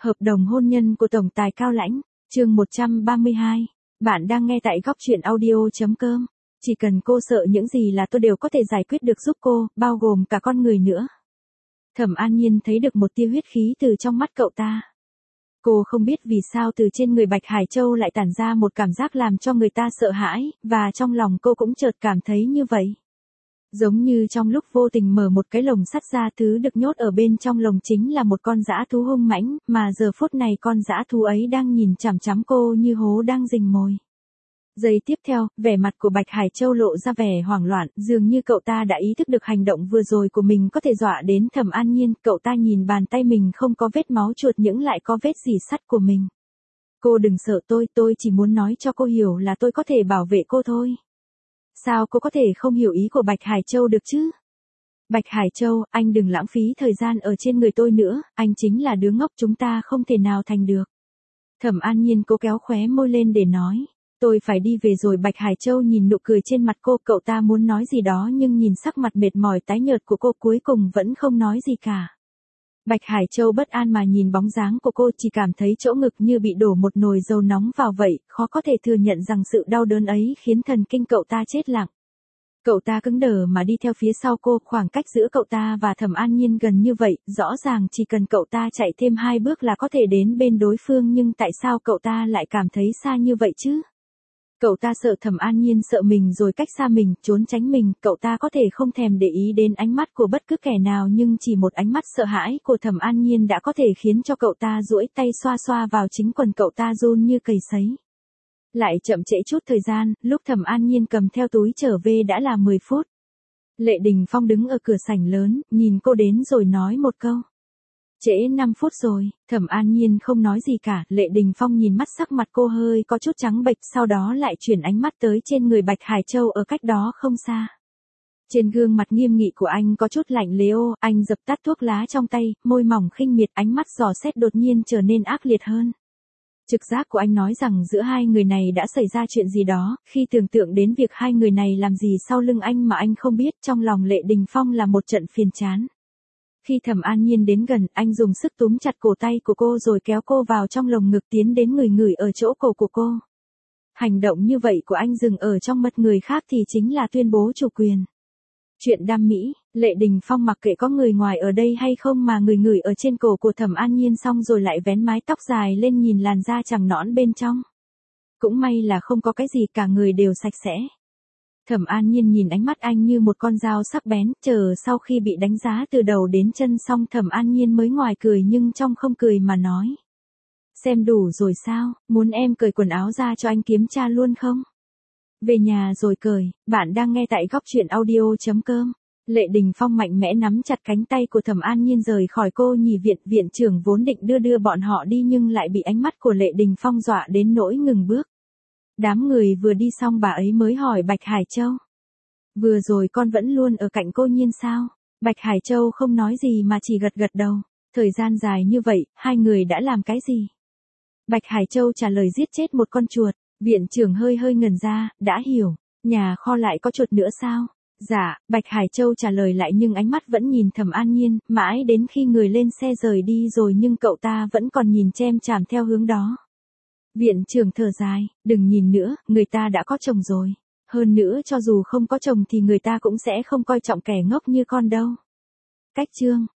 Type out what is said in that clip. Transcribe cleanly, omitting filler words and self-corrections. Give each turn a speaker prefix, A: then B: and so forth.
A: Hợp đồng hôn nhân của Tổng tài Cao Lãnh, chương 132. Bạn đang nghe tại góc truyện audio.com. Chỉ cần cô sợ những gì là tôi đều có thể giải quyết được giúp cô, bao gồm cả con người nữa. Thẩm An Nhiên thấy được một tia huyết khí từ trong mắt cậu ta. Cô không biết vì sao từ trên người Bạch Hải Châu lại tản ra một cảm giác làm cho người ta sợ hãi, và trong lòng cô cũng chợt cảm thấy như vậy. Giống như trong lúc vô tình mở một cái lồng sắt ra, thứ được nhốt ở bên trong lồng chính là một con dã thú hung mãnh, mà giờ phút này con dã thú ấy đang nhìn chằm chằm cô như hố đang rình mồi. Giây tiếp theo, vẻ mặt của Bạch Hải Châu lộ ra vẻ hoảng loạn, dường như cậu ta đã ý thức được hành động vừa rồi của mình có thể dọa đến Thẩm An Nhiên. Cậu ta nhìn bàn tay mình không có vết máu chuột nhưng lại có vết rỉ sắt của mình. Cô đừng sợ tôi chỉ muốn nói cho cô hiểu là tôi có thể bảo vệ cô thôi. Sao cô có thể không hiểu ý của Bạch Hải Châu được chứ? Bạch Hải Châu, anh đừng lãng phí thời gian ở trên người tôi nữa, anh chính là đứa ngốc, chúng ta không thể nào thành được. Thẩm An Nhiên cố kéo khóe môi lên để nói. Tôi phải đi về rồi. Bạch Hải Châu nhìn nụ cười trên mặt cô, cậu ta muốn nói gì đó nhưng nhìn sắc mặt mệt mỏi tái nhợt của cô cuối cùng vẫn không nói gì cả. Bạch Hải Châu bất an mà nhìn bóng dáng của cô, chỉ cảm thấy chỗ ngực như bị đổ một nồi dầu nóng vào vậy, khó có thể thừa nhận rằng sự đau đớn ấy khiến thần kinh cậu ta chết lặng. Cậu ta cứng đờ mà đi theo phía sau cô, khoảng cách giữa cậu ta và Thẩm An Nhiên gần như vậy, rõ ràng chỉ cần cậu ta chạy thêm 2 bước là có thể đến bên đối phương, nhưng tại sao cậu ta lại cảm thấy xa như vậy chứ? Cậu ta sợ Thẩm An Nhiên sợ mình rồi cách xa mình, trốn tránh mình. Cậu ta có thể không thèm để ý đến ánh mắt của bất cứ kẻ nào, nhưng chỉ một ánh mắt sợ hãi của Thẩm An Nhiên đã có thể khiến cho cậu ta duỗi tay xoa xoa vào chính quần cậu ta run như cầy sấy. Lại chậm trễ chút thời gian, lúc Thẩm An Nhiên cầm theo túi trở về đã là 10 phút. Lệ Đình Phong đứng ở cửa sảnh lớn, nhìn cô đến rồi nói một câu. Trễ 5 phút rồi. Thẩm An Nhiên không nói gì cả. Lệ Đình Phong nhìn mắt, sắc mặt cô hơi có chút trắng bệch, sau đó lại chuyển ánh mắt tới trên người Bạch Hải Châu ở cách đó không xa. Trên gương mặt nghiêm nghị của anh có chút lạnh lẽo, anh dập tắt thuốc lá trong tay, môi mỏng khinh miệt, ánh mắt dò xét đột nhiên trở nên ác liệt hơn. Trực giác của anh nói rằng giữa hai người này đã xảy ra chuyện gì đó. Khi tưởng tượng đến việc hai người này làm gì sau lưng anh mà anh không biết, trong lòng Lệ Đình Phong là một trận phiền chán. Khi Thẩm An Nhiên đến gần, anh dùng sức túm chặt cổ tay của cô rồi kéo cô vào trong lồng ngực, tiến đến ngửi ở chỗ cổ của cô. Hành động như vậy của anh dừng ở trong mắt người khác thì chính là tuyên bố chủ quyền. Chuyện đam mỹ. Lệ Đình Phong mặc kệ có người ngoài ở đây hay không mà ngửi ở trên cổ của Thẩm An Nhiên xong rồi lại vén mái tóc dài lên nhìn làn da trắng nõn bên trong. Cũng may là không có cái gì, cả người đều sạch sẽ. Thẩm An Nhiên nhìn ánh mắt anh như một con dao sắc bén, chờ sau khi bị đánh giá từ đầu đến chân xong Thẩm An Nhiên mới ngoài cười nhưng trong không cười mà nói. Xem đủ rồi sao, muốn em cởi quần áo ra cho anh kiểm tra luôn không? Về nhà rồi cởi. Bạn đang nghe tại góc truyện audio.com. Lệ Đình Phong mạnh mẽ nắm chặt cánh tay của Thẩm An Nhiên rời khỏi cô nhì viện. Viện trưởng vốn định đưa bọn họ đi nhưng lại bị ánh mắt của Lệ Đình Phong dọa đến nỗi ngừng bước. Đám người vừa đi xong bà ấy mới hỏi Bạch Hải Châu. Vừa rồi con vẫn luôn ở cạnh cô Nhiên sao? Bạch Hải Châu không nói gì mà chỉ gật gật đầu. Thời gian dài như vậy, hai người đã làm cái gì? Bạch Hải Châu trả lời giết chết một con chuột. Viện trưởng hơi ngẩn ra, đã hiểu. Nhà kho lại có chuột nữa sao? Dạ, Bạch Hải Châu trả lời lại nhưng ánh mắt vẫn nhìn Thẩm An Nhiên, mãi đến khi người lên xe rời đi rồi nhưng cậu ta vẫn còn nhìn chem chằm theo hướng đó. Viện trưởng thở dài, đừng nhìn nữa, người ta đã có chồng rồi. Hơn nữa cho dù không có chồng thì người ta cũng sẽ không coi trọng kẻ ngốc như con đâu. Cách chương.